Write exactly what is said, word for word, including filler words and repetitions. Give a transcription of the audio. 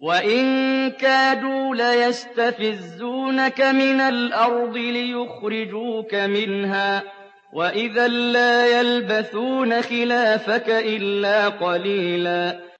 وَإِن كَادُوا لَيَسْتَفِزُّونَكَ مِنَ الْأَرْضِ لِيُخْرِجُوكَ مِنْهَا ۖ وَإِذًا لَّا يَلْبَثُونَ خِلَافَكَ إِلَّا قَلِيلًا